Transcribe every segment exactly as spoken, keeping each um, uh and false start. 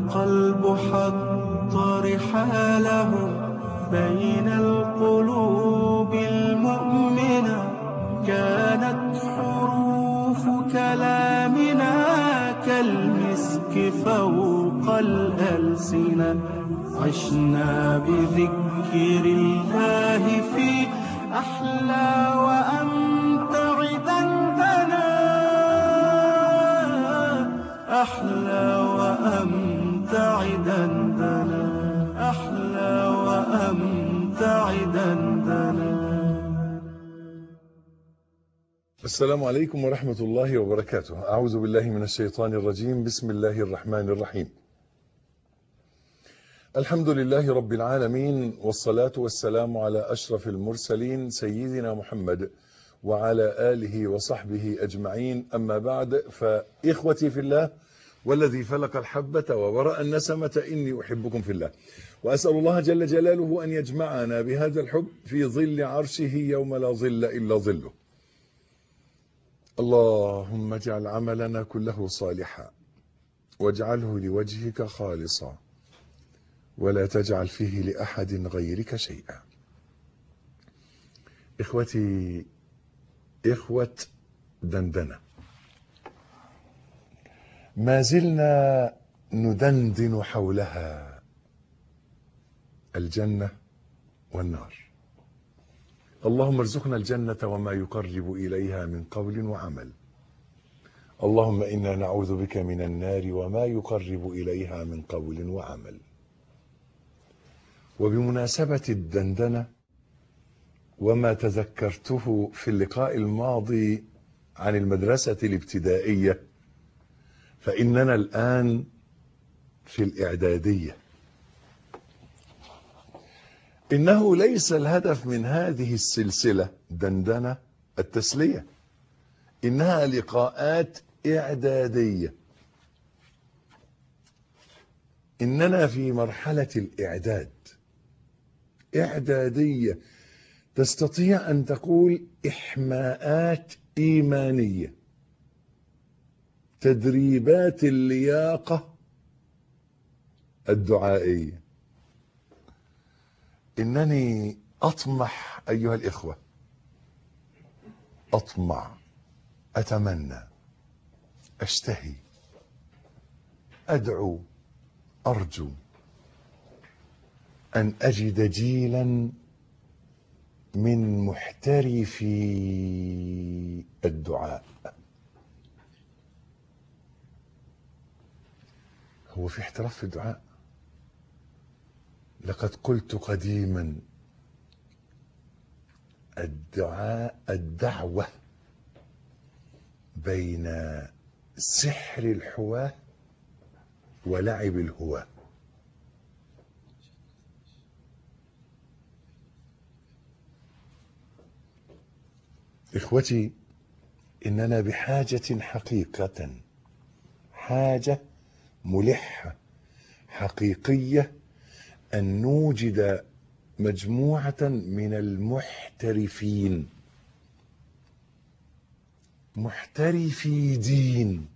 القلب حط رحاله بين القلوب المؤمنة، كانت حروف كلامنا كالمسك فوق الألسنة. عشنا بذكر الله في أحلى وأمتع دندنة، أحلى وأمتع دندنة، أحلى وأمتع دندنة. السلام عليكم ورحمة الله وبركاته. أعوذ بالله من الشيطان الرجيم. بسم الله الرحمن الرحيم. الحمد لله رب العالمين، والصلاة والسلام على أشرف المرسلين سيدنا محمد وعلى آله وصحبه أجمعين. أما بعد، فإخوتي في الله والذي فلق الحبة وبرأ النسمة إني أحبكم في الله، وأسأل الله جل جلاله أن يجمعنا بهذا الحب في ظل عرشه يوم لا ظل إلا ظله. اللهم اجعل عملنا كله صالحا واجعله لوجهك خالصا ولا تجعل فيه لأحد غيرك شيئا. إخوتي، إخوة دندنة، ما زلنا ندندن حولها، الجنة والنار. اللهم ارزقنا الجنة وما يقرب إليها من قول وعمل. اللهم إنا نعوذ بك من النار وما يقرب إليها من قول وعمل. وبمناسبة الدندنة وما تذكرته في اللقاء الماضي عن المدرسة الابتدائية، فإننا الآن في الإعدادية. إنه ليس الهدف من هذه السلسلة دندنة التسلية، إنها لقاءات إعدادية. إننا في مرحلة الإعداد، إعدادية، تستطيع أن تقول إحماءات إيمانية، تدريبات اللياقة الدعائية. إنني أطمح أيها الإخوة، أطمع، أتمنى، أشتهي، أدعو، أرجو أن أجد جيلا من محترفي الدعاء. هو في احتراف في الدعاء؟ لقد قلت قديما: الدعاء الدعوة بين سحر الحواة ولعب الهواة. إخوتي، إننا بحاجة حقيقة، حاجة ملحة حقيقية، أن نوجد مجموعة من المحترفين، محترفي دين.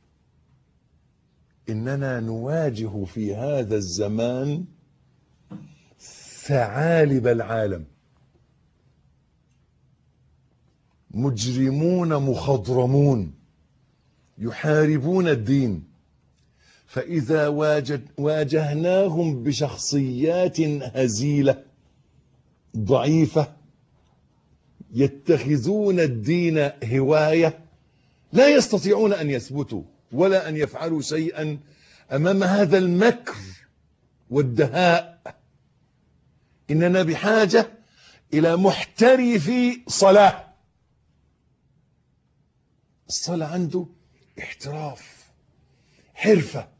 إننا نواجه في هذا الزمان ثعالب العالم، مجرمون مخضرمون يحاربون الدين. فإذا واجد واجهناهم بشخصيات هزيلة ضعيفة يتخذون الدين هواية، لا يستطيعون أن يثبتوا ولا أن يفعلوا شيئا أمام هذا المكر والدهاء. إننا بحاجة إلى محترفي صلاة. الصلاة عنده احتراف، حرفة.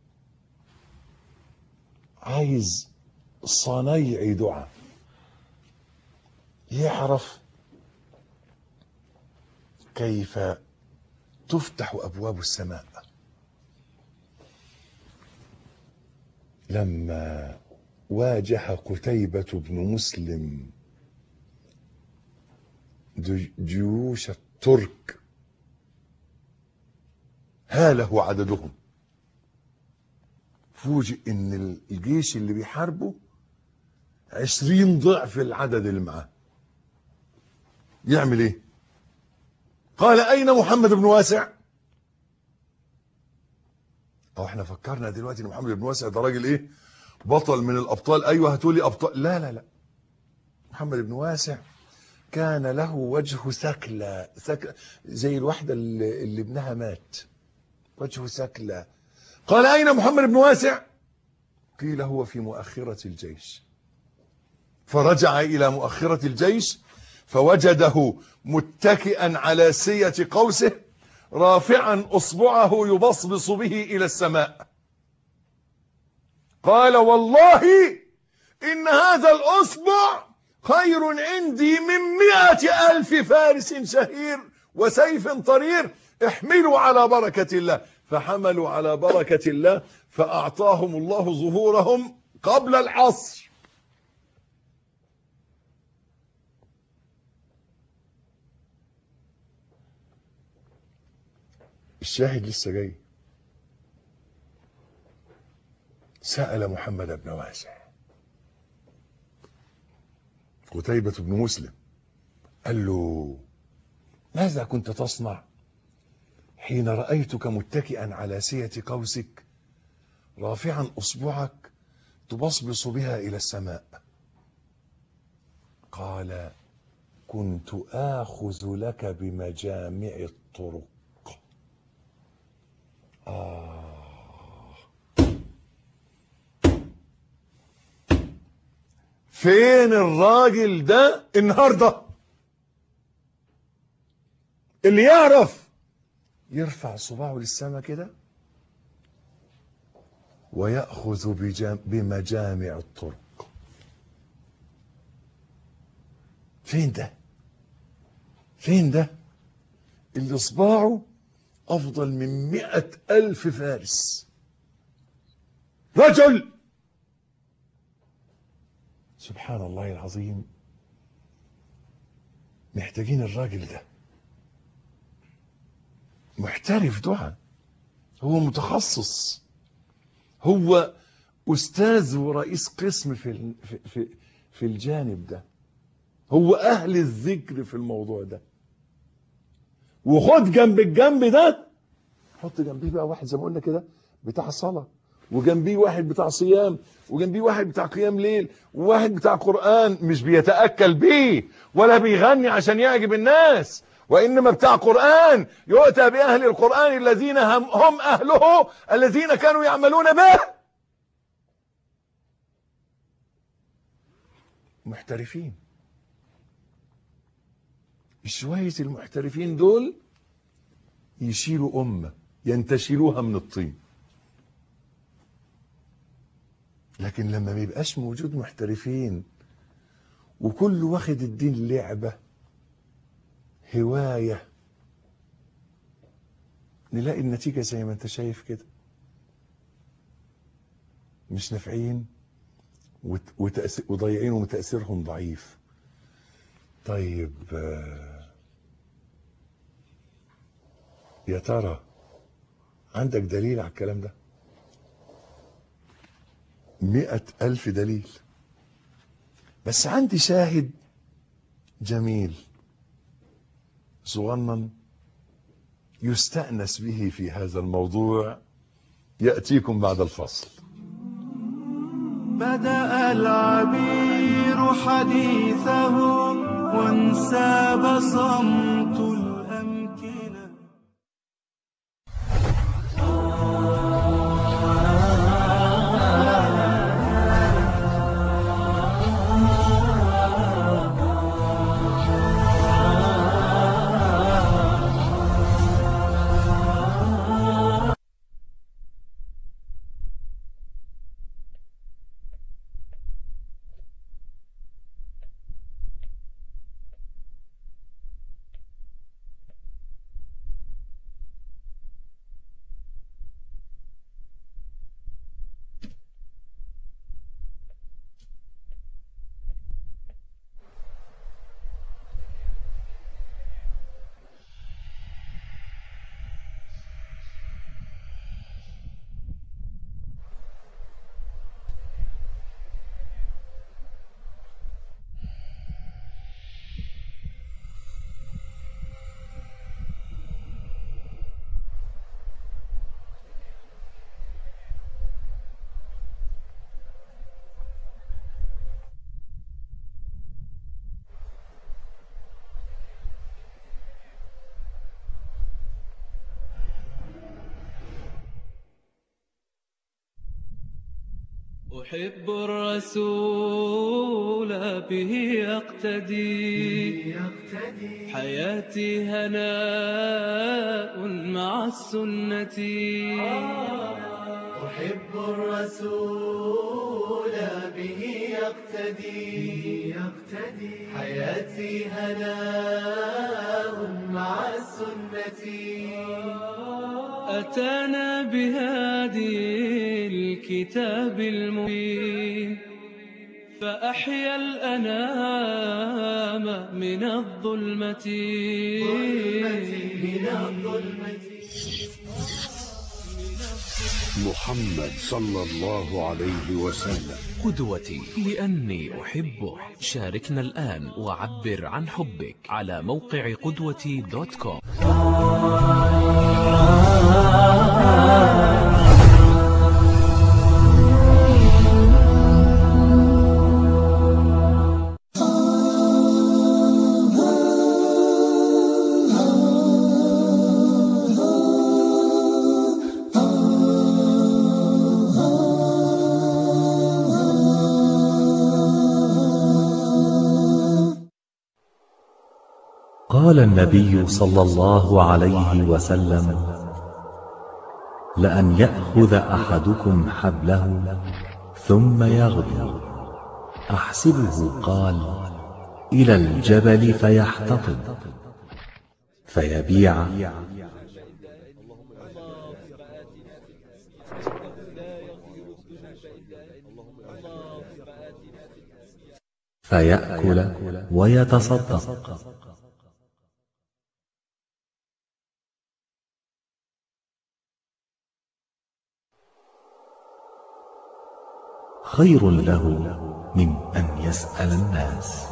عايز صنايعي دعاء، يعرف كيف تفتح أبواب السماء. لما واجه قتيبة بن مسلم جيوش الترك هاله عددهم، فوجئ ان الجيش اللي بيحاربه عشرين ضعف العدد اللي معاه. يعمل ايه؟ قال اين محمد بن واسع؟ او احنا فكرنا دلوقتي ان محمد بن واسع ده راجل ايه؟ بطل من الابطال. ايوه هاتولي ابطال. لا لا لا، محمد بن واسع كان له وجه سكلى، سكلى زي الواحدة اللي, اللي ابنها مات، وجهه سكلى. قال أين محمد بن واسع؟ قيل هو في مؤخرة الجيش. فرجع إلى مؤخرة الجيش فوجده متكئا على سية قوسه رافعا أصبعه يبصبص به إلى السماء. قال والله إن هذا الأصبع خير عندي من مئة ألف فارس شهير وسيف طرير، احملوا على بركة الله. فحملوا على بركة الله فأعطاهم الله ظهورهم قبل العصر. الشاهد لسه جاي. سأل محمد بن واسع قتيبة بن مسلم، قال له ماذا كنت تصنع حين رأيتك متكئا على سية قوسك رافعا أصبعك تبصبص بها إلى السماء؟ قال كنت آخذ لك بمجامع الطرق. آه فين الراجل ده النهارده اللي يعرف يرفع صباعه للسماء كده ويأخذ بمجامع الطرق؟ فين ده؟ فين ده اللي صباعه أفضل من مئة ألف فارس؟ رجل سبحان الله العظيم. محتاجين الراجل ده محترف دعاء، هو متخصص، هو أستاذ ورئيس قسم في في في الجانب ده، هو أهل الذكر في الموضوع ده. وخد جنب الجنب ده حط جنبيه بقى واحد زي ما قلنا كده بتاع صلاة، وجنبيه واحد بتاع صيام، وجنبيه واحد بتاع قيام ليل، وواحد بتاع قرآن مش بيتأكل بيه ولا بيغني عشان يعجب الناس، وإنما بتاع قرآن يؤتى بأهل القرآن الذين هم, هم أهله الذين كانوا يعملون به. محترفين. شوية المحترفين دول يشيلوا أمة ينتشلوها من الطين. لكن لما ما يبقاش موجود محترفين وكل واخد الدين لعبة هواية، نلاقي النتيجة زي ما انت شايف كده، مش نافعين وضيعين وتأثيرهم ضعيف. طيب يا ترى عندك دليل على الكلام ده؟ مئة ألف دليل، بس عندي شاهد جميل صغنن يستأنس به في هذا الموضوع، يأتيكم بعد الفصل. بدأ العبير حديثه وانساب صمت الأمكنة. أحب الرسول به يقتدي حياتي هناء مع السنة. أحب الرسول به يقتدي حياتي هناء مع السنة. أتانا بهادي الكتاب المبين فأحيا الأنام من الظلمة. محمد صلى الله عليه وسلم قدوتي لأني أحبه. شاركنا الآن وعبر عن حبك على موقع قدوتي دوت كوم. قال النبي صلى الله عليه وسلم: لأن يأخذ أحدكم حبله ثم يغدو. أحسبه قال: إلى الجبل فيحتطب فيبيع فيأكل ويتصدق. خير له من أن يسأل الناس.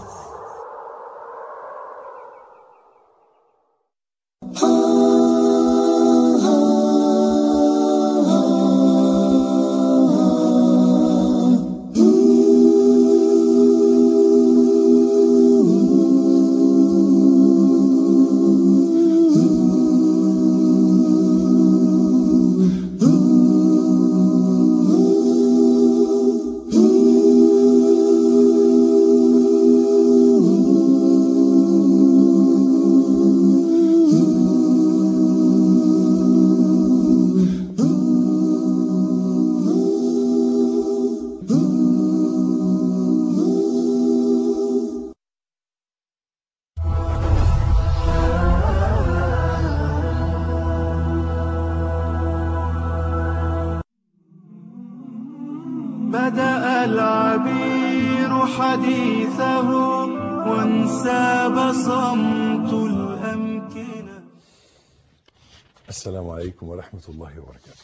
بدأ العبير حديثه وانساب صمت الأمكنة. السلام عليكم ورحمة الله وبركاته.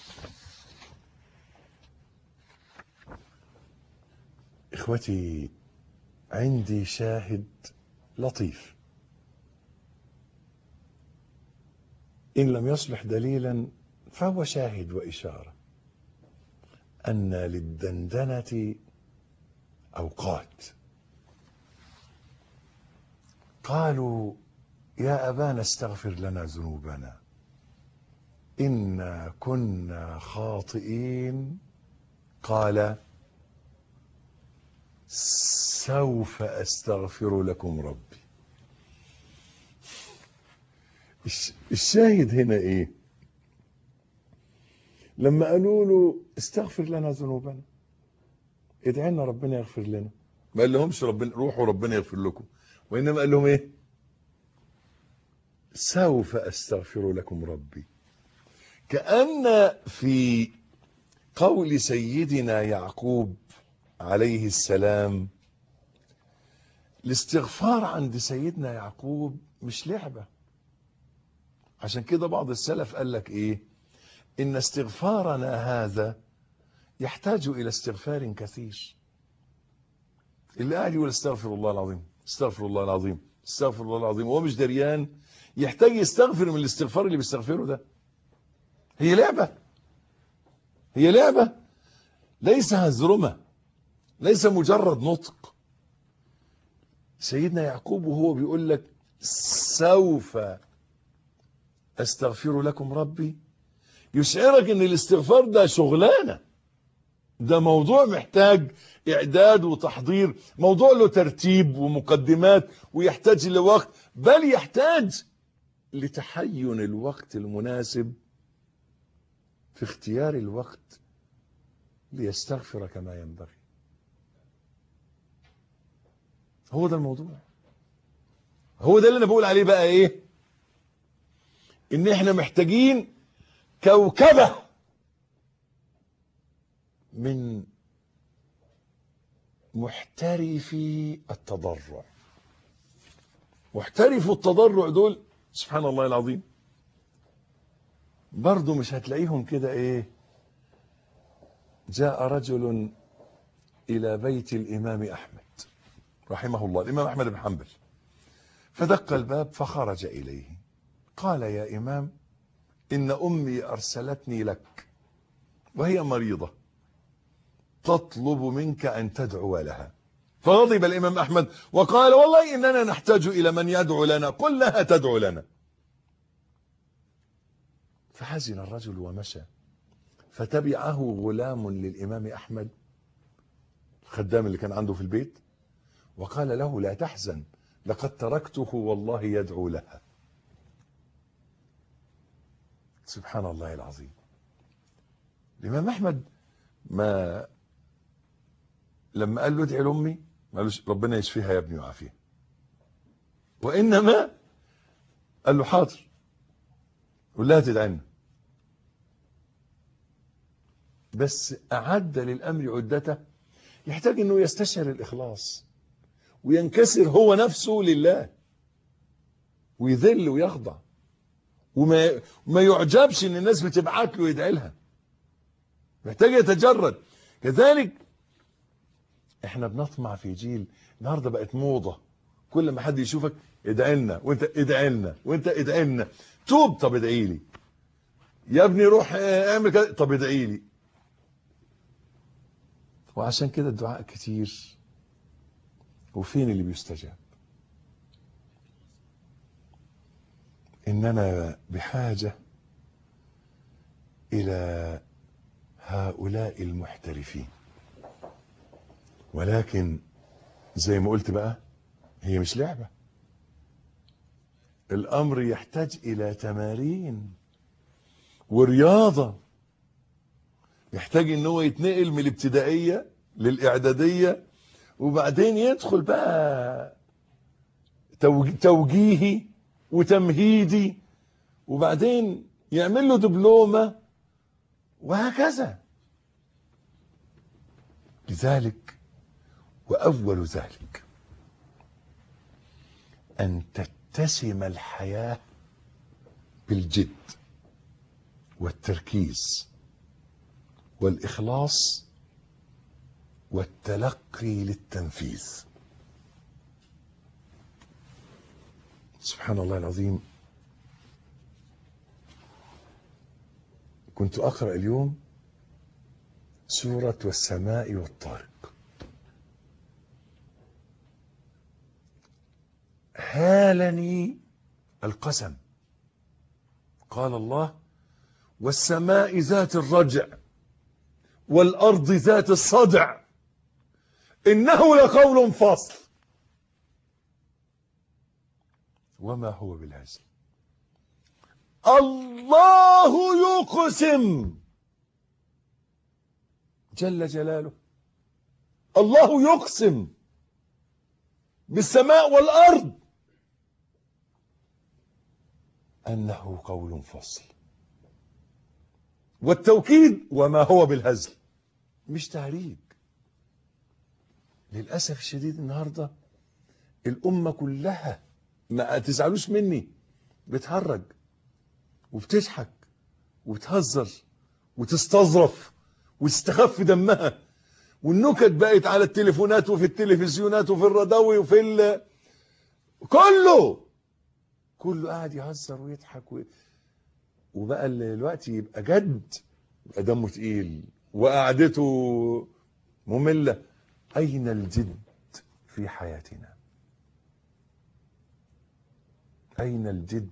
إخوتي، عندي شاهد لطيف إن لم يصبح دليلا فهو شاهد وإشارة أن للدندنة أوقات. قالوا: يا أبانا استغفر لنا ذنوبنا إنا كنا خاطئين. قال: سوف أستغفر لكم ربي. الشاهد هنا إيه؟ لما قالوا له استغفر لنا ذنوبنا، ادعي لنا ربنا يغفر لنا، ما قال لهمش ربنا روحوا ربنا يغفر لكم، وإنما قال لهم إيه؟ سوف أستغفر لكم ربي. كأن في قول سيدنا يعقوب عليه السلام الاستغفار عند سيدنا يعقوب مش لعبة. عشان كده بعض السلف قال لك إيه؟ إن استغفارنا هذا يحتاج إلى استغفار كثير. اللي قاعد يقول استغفر الله العظيم استغفر الله العظيم استغفر الله العظيم وهو مش دريان يحتاج يستغفر من الاستغفار اللي بيستغفره ده. هي لعبة، هي لعبة، ليس هزرمة، ليس مجرد نطق. سيدنا يعقوب وهو بيقول لك سوف أستغفر لكم ربي، يشعرك ان الاستغفار ده شغلانة، ده موضوع محتاج إعداد وتحضير، موضوع له ترتيب ومقدمات، ويحتاج لوقت، بل يحتاج لتحين الوقت المناسب في اختيار الوقت ليستغفر كما ينبغي. هو ده الموضوع، هو ده اللي انا بقول عليه بقى ايه، ان احنا محتاجين كوكبة من محترفي التضرع. محترفوا التضرع دول سبحان الله العظيم برضو مش هتلاقيهم كده ايه. جاء رجل الى بيت الامام احمد رحمه الله، الامام احمد بن حنبل، فدق الباب فخرج اليه، قال: يا امام، ان امي ارسلتني لك وهي مريضة تطلب منك ان تدعو لها. فغضب الامام احمد وقال: والله اننا نحتاج الى من يدعو لنا، قل لها تدعو لنا. فحزن الرجل ومشى، فتبعه غلام للامام احمد، الخدام اللي كان عنده في البيت، وقال له: لا تحزن، لقد تركته والله يدعو لها. سبحان الله العظيم. الامام احمد ما لما قال له ادعي لامي ما قالوش ربنا يشفيها يا ابني ويعافيها، وانما قال له حاضر قول لها تدعي لنا، بس اعد للامر عدته. يحتاج انه يستشعر الاخلاص وينكسر هو نفسه لله ويذل ويخضع، وما ما يعجبش ان الناس بتبعت له يدعي لها، محتاج يتجرد. كذلك احنا بنطمع في جيل النهارده بقت موضه، كل ما حد يشوفك ادعي لنا، وانت ادعي لنا، وانت ادعي لنا. توب، طب ادعي لي يا ابني، روح اعمل كذا، طب ادعي لي. وعشان كده الدعاء كتير، وفين اللي بيستجاب؟ إننا بحاجة إلى هؤلاء المحترفين، ولكن زي ما قلت بقى هي مش لعبة، الأمر يحتاج إلى تمارين ورياضة، يحتاج إن هو يتنقل من الابتدائية للإعدادية، وبعدين يدخل بقى توجيهي وتمهيدي، وبعدين يعمل له دبلومة، وهكذا. لذلك وأول ذلك أن تتسم الحياة بالجد والتركيز والإخلاص والتلقي للتنفيذ. سبحان الله العظيم. كنت أقرأ اليوم سورة والسماء والطارق، هالني القسم، قال الله: والسماء ذات الرجع والأرض ذات الصدع إنه لقول فصل وما هو بالهزل. الله يقسم جل جلاله، الله يقسم بالسماء والأرض أنه قول فصل، والتوكيد وما هو بالهزل، مش تهريج. للأسف الشديد النهاردة الأمة كلها، ما تزعلوش مني، بتهرج وبتضحك وبتهزر وتستظرف وتستخف دمها، والنكت بقت على التليفونات وفي التلفزيونات وفي الراديو وفي ال... كله كله قاعد يهزر ويضحك و... وبقى الوقت يبقى جد، يبقى دمه تقيل وقعدته مملة. أين الجد في حياتنا؟ أين الجد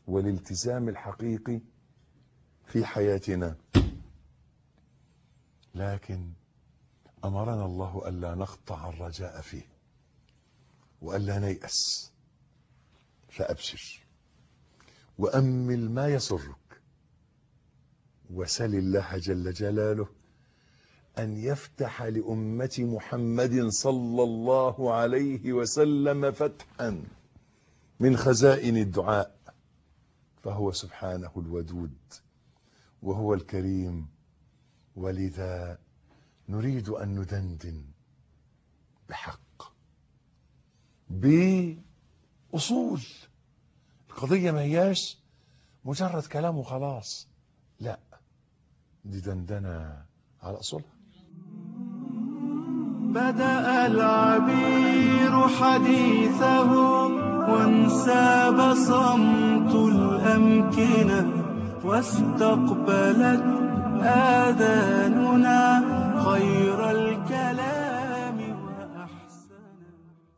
والالتزام الحقيقي في حياتنا؟ لكن أمرنا الله ألا نقطع الرجاء فيه وألا نيأس، فأبشر وأمل ما يسرك، وسل الله جل جلاله أن يفتح لأمة محمد صلى الله عليه وسلم فتحا من خزائن الدعاء، فهو سبحانه الودود وهو الكريم. ولذا نريد أن ندندن بحق بأصول القضية، ما هياش مجرد كلام وخلاص، لا، دي دندنة على أصولها. بدأ العبير حديثه وانساب صمت الأمكنة، واستقبلت آذاننا خير الكلام وأحسنه.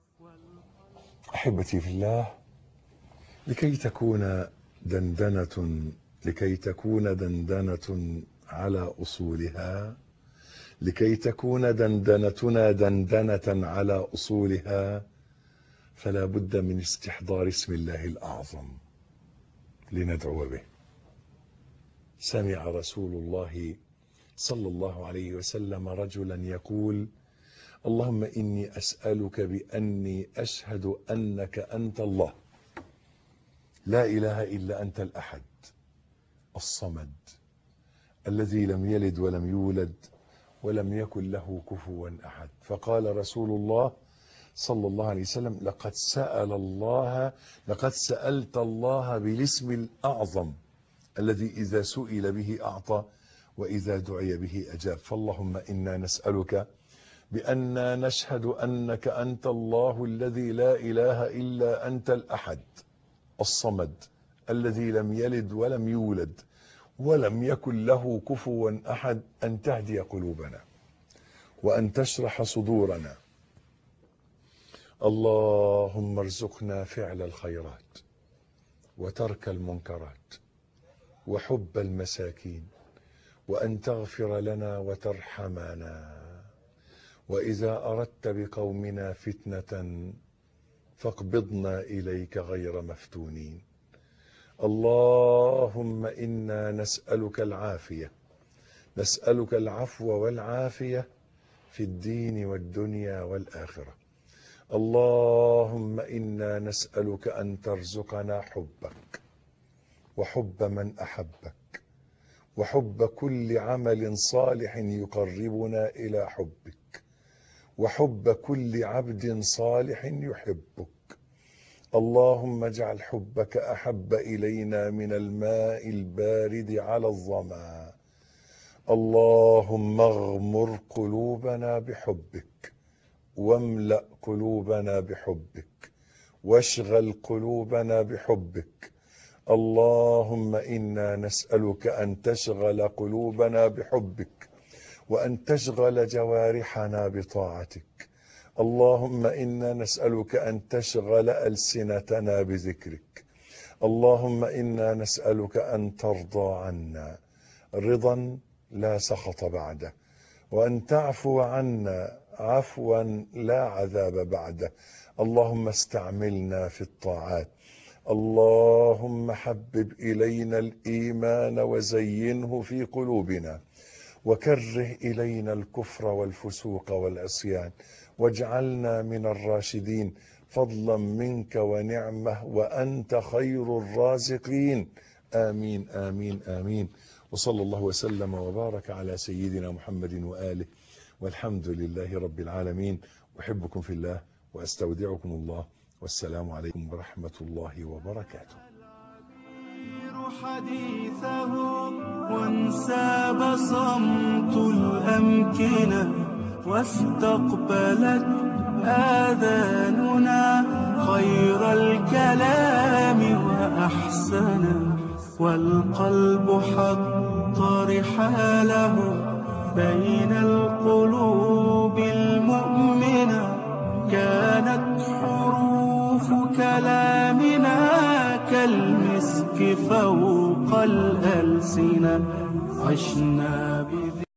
أحبتي في الله، لكي تكون دندنة لكي تكون دندنة على أصولها، لكي تكون دندنتنا دندنة على أصولها، فلا بد من استحضار اسم الله الأعظم لندعو به. سمع رسول الله صلى الله عليه وسلم رجلا يقول: اللهم إني أسألك بأني أشهد أنك أنت الله، لا إله إلا أنت الأحد الصمد الذي لم يلد ولم يولد ولم يكن له كفوا أحد. فقال رسول الله صلى الله عليه وسلم: لقد سأل الله لقد سألت الله بالاسم الأعظم الذي إذا سئل به أعطى وإذا دعي به أجاب. فاللهم إنا نسألك بأننا نشهد أنك أنت الله الذي لا إله إلا أنت الأحد الصمد الذي لم يلد ولم يولد ولم يكن له كفوا أحد، أن تهدي قلوبنا وأن تشرح صدورنا. اللهم ارزقنا فعل الخيرات وترك المنكرات وحب المساكين، وأن تغفر لنا وترحمنا، وإذا أردت بقومنا فتنة فاقبضنا إليك غير مفتونين. اللهم إنا نسألك العافية، نسألك العفو والعافية في الدين والدنيا والآخرة. اللهم إنا نسألك أن ترزقنا حبك وحب من أحبك وحب كل عمل صالح يقربنا إلى حبك وحب كل عبد صالح يحبك. اللهم اجعل حبك أحب إلينا من الماء البارد على الظما. اللهم اغمر قلوبنا بحبك واملأ قلوبنا بحبك واشغل قلوبنا بحبك. اللهم إنا نسألك أن تشغل قلوبنا بحبك وأن تشغل جوارحنا بطاعتك. اللهم إنا نسألك أن تشغل ألسنتنا بذكرك. اللهم إنا نسألك أن ترضى عنا رضا لا سخط بعده، وأن تعفو عنا عفوا لا عذاب بعده. اللهم استعملنا في الطاعات. اللهم حبب إلينا الإيمان وزينه في قلوبنا، وكره إلينا الكفر والفسوق والعصيان، واجعلنا من الراشدين فضلا منك ونعمة، وأنت خير الرازقين. آمين آمين آمين. وصلى الله وسلم وبارك على سيدنا محمد وآله، والحمد لله رب العالمين. أحبكم في الله وأستودعكم الله، والسلام عليكم ورحمة الله وبركاته. حديثه وانساب صمت الأمكنة، واستقبلت آذاننا خير الكلام وأحسنه، والقلب حط رحاله بين القلوب المؤمنة. كانت حروف كلامنا كالمسك فوق الألسنة، عشنا بذكر